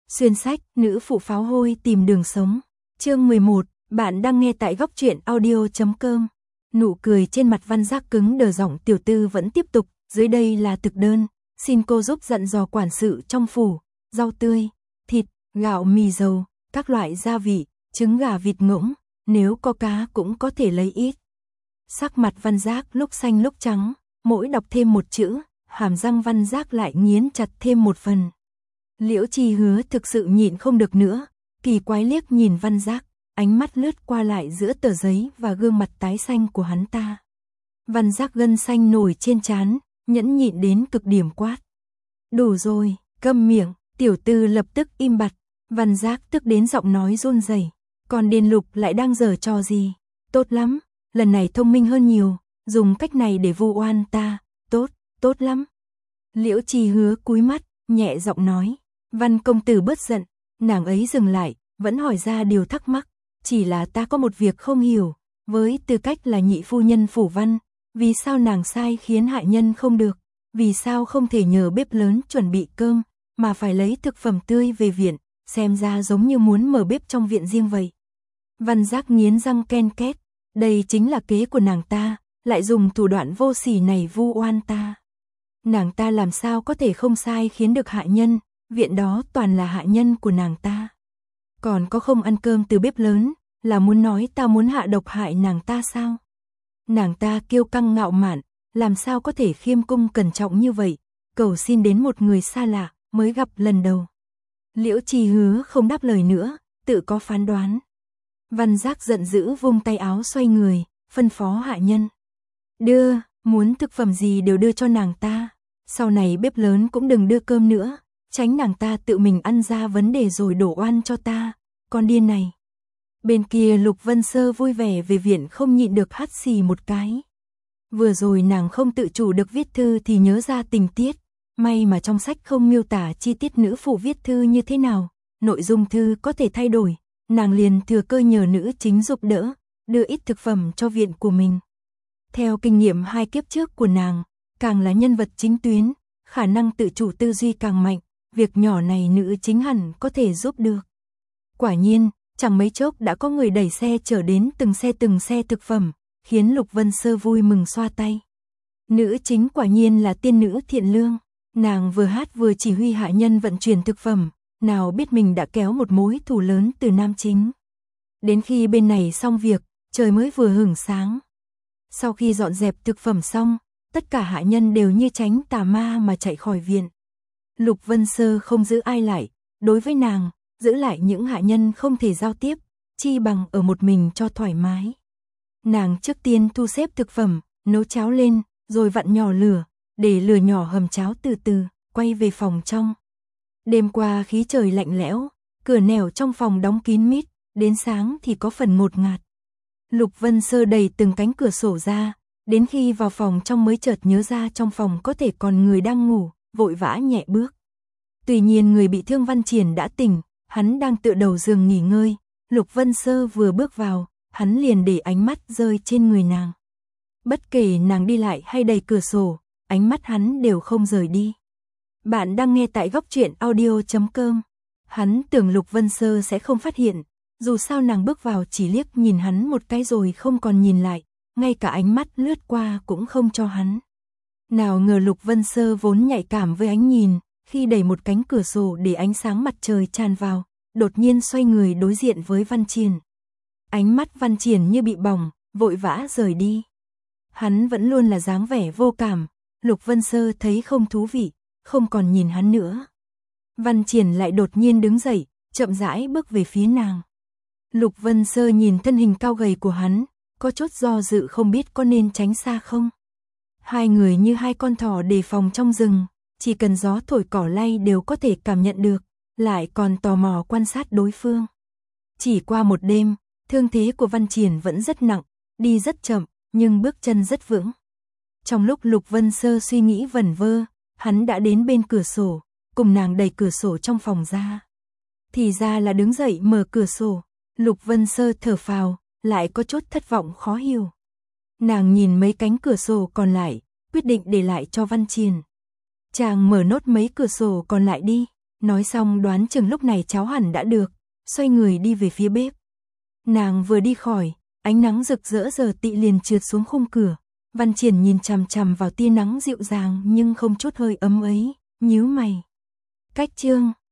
Xuyên sách, nữ phụ pháo hôi tìm đường sống. Chương 11, bạn đang nghe tại góc truyện audio.com. Nụ cười trên mặt Văn Giác cứng đờ, giọng tiểu tư vẫn tiếp tục, dưới đây là thực đơn, xin cô giúp dặn dò quản sự trong phủ, rau tươi, thịt, gạo mì dầu, các loại gia vị, trứng gà vịt ngỗng, nếu có cá cũng có thể lấy ít. Sắc mặt Văn Giác lúc xanh lúc trắng, mỗi đọc thêm một chữ, hàm răng Văn Giác lại nghiến chặt thêm một phần. Liễu Chi Hứa thực sự nhịn không được nữa, kỳ quái liếc nhìn Văn Giác, ánh mắt lướt qua lại giữa tờ giấy và gương mặt tái xanh của hắn ta. Văn Giác gân xanh nổi trên trán, nhẫn nhịn đến cực điểm quát. Đủ rồi, câm miệng, tiểu tư lập tức im bặt, Văn Giác tức đến giọng nói run rẩy. Còn Điền Lục lại đang giở trò gì? Tốt lắm, lần này thông minh hơn nhiều, dùng cách này để vu oan ta, tốt lắm. Liễu Chi Hứa cúi mắt, nhẹ giọng nói. Văn công tử bớt giận, nàng ấy dừng lại, vẫn hỏi ra điều thắc mắc, chỉ là ta có một việc không hiểu, với tư cách là nhị phu nhân phủ Văn, vì sao nàng sai khiến hạ nhân không được, vì sao không thể nhờ bếp lớn chuẩn bị cơm, mà phải lấy thực phẩm tươi về viện, xem ra giống như muốn mở bếp trong viện riêng vậy. Văn Giác nghiến răng ken két, đây chính là kế của nàng ta, lại dùng thủ đoạn vô sỉ này vu oan ta. Nàng ta làm sao có thể không sai khiến được hạ nhân, viện đó toàn là hạ nhân của nàng ta. Còn có không ăn cơm từ bếp lớn, là muốn nói ta muốn hạ độc hại nàng ta sao? Nàng ta kiêu căng ngạo mạn, làm sao có thể khiêm cung cẩn trọng như vậy, cầu xin đến một người xa lạ, mới gặp lần đầu. Liễu Chi Hứa không đáp lời nữa, tự có phán đoán. Văn Giác giận dữ vung tay áo xoay người, phân phó hạ nhân. Muốn thực phẩm gì đều đưa cho nàng ta, sau này bếp lớn cũng đừng đưa cơm nữa, tránh nàng ta tự mình ăn ra vấn đề rồi đổ oan cho ta, con điên này. Bên kia Lục Vân Sơ vui vẻ về viện không nhịn được hắt xì một cái. Vừa rồi nàng không tự chủ được viết thư thì nhớ ra tình tiết, may mà trong sách không miêu tả chi tiết nữ phụ viết thư như thế nào, nội dung thư có thể thay đổi, nàng liền thừa cơ nhờ nữ chính giúp đỡ, đưa ít thực phẩm cho viện của mình. Theo kinh nghiệm 2 kiếp trước của nàng, càng là nhân vật chính tuyến, khả năng tự chủ tư duy càng mạnh, việc nhỏ này nữ chính hẳn có thể giúp được. Quả nhiên, chẳng mấy chốc đã có người đẩy xe chở đến từng xe thực phẩm, khiến Lục Vân Sơ vui mừng xoa tay. Nữ chính quả nhiên là tiên nữ thiện lương, nàng vừa hát vừa chỉ huy hạ nhân vận chuyển thực phẩm, nào biết mình đã kéo một mối thù lớn từ nam chính. Đến khi bên này xong việc, trời mới vừa hửng sáng. Sau khi dọn dẹp thực phẩm xong, tất cả hạ nhân đều như tránh tà ma mà chạy khỏi viện. Lục Vân Sơ không giữ ai lại, đối với nàng, giữ lại những hạ nhân không thể giao tiếp, chi bằng ở một mình cho thoải mái. Nàng trước tiên thu xếp thực phẩm, nấu cháo lên, rồi vặn nhỏ lửa, để lửa nhỏ hầm cháo từ từ, quay về phòng trong. Đêm qua khí trời lạnh lẽo, cửa nẻo trong phòng đóng kín mít, đến sáng thì có phần ngột ngạt. Lục Vân Sơ đẩy từng cánh cửa sổ ra, đến khi vào phòng trong mới chợt nhớ ra trong phòng có thể còn người đang ngủ, vội vã nhẹ bước. Tuy nhiên người bị thương Văn Triển đã tỉnh, hắn đang tựa đầu giường nghỉ ngơi, Lục Vân Sơ vừa bước vào, hắn liền để ánh mắt rơi trên người nàng. Bất kể nàng đi lại hay đẩy cửa sổ, ánh mắt hắn đều không rời đi. Bạn đang nghe tại góc truyện audio.com. Hắn tưởng Lục Vân Sơ sẽ không phát hiện, dù sao nàng bước vào chỉ liếc nhìn hắn một cái rồi không còn nhìn lại, ngay cả ánh mắt lướt qua cũng không cho hắn. Nào ngờ Lục Vân Sơ vốn nhạy cảm với ánh nhìn, khi đẩy một cánh cửa sổ để ánh sáng mặt trời tràn vào, đột nhiên xoay người đối diện với Văn Triển. Ánh mắt Văn Triển như bị bỏng, vội vã rời đi. Hắn vẫn luôn là dáng vẻ vô cảm, Lục Vân Sơ thấy không thú vị, không còn nhìn hắn nữa. Văn Triển lại đột nhiên đứng dậy, chậm rãi bước về phía nàng. Lục Vân Sơ nhìn thân hình cao gầy của hắn, có chút do dự không biết có nên tránh xa không. Hai người như hai con thỏ đề phòng trong rừng, chỉ cần gió thổi cỏ lay đều có thể cảm nhận được, lại còn tò mò quan sát đối phương. Chỉ qua một đêm, thương thế của Văn Triển vẫn rất nặng, đi rất chậm, nhưng bước chân rất vững. Trong lúc Lục Vân Sơ suy nghĩ vẩn vơ, hắn đã đến bên cửa sổ, cùng nàng đẩy cửa sổ trong phòng ra. Thì ra là đứng dậy mở cửa sổ, Lục Vân Sơ thở phào, lại có chút thất vọng khó hiểu. Nàng nhìn mấy cánh cửa sổ còn lại, quyết định để lại cho Văn Triển. Chàng mở nốt mấy cửa sổ còn lại đi, Nói xong đoán chừng lúc này cháo hẳn đã được, xoay người đi về phía bếp. Nàng vừa đi khỏi, ánh nắng rực rỡ giờ tị liền trượt xuống khung cửa. Văn Triển nhìn chằm chằm vào tia nắng dịu dàng nhưng không chút hơi ấm ấy, nhíu mày. Cách chương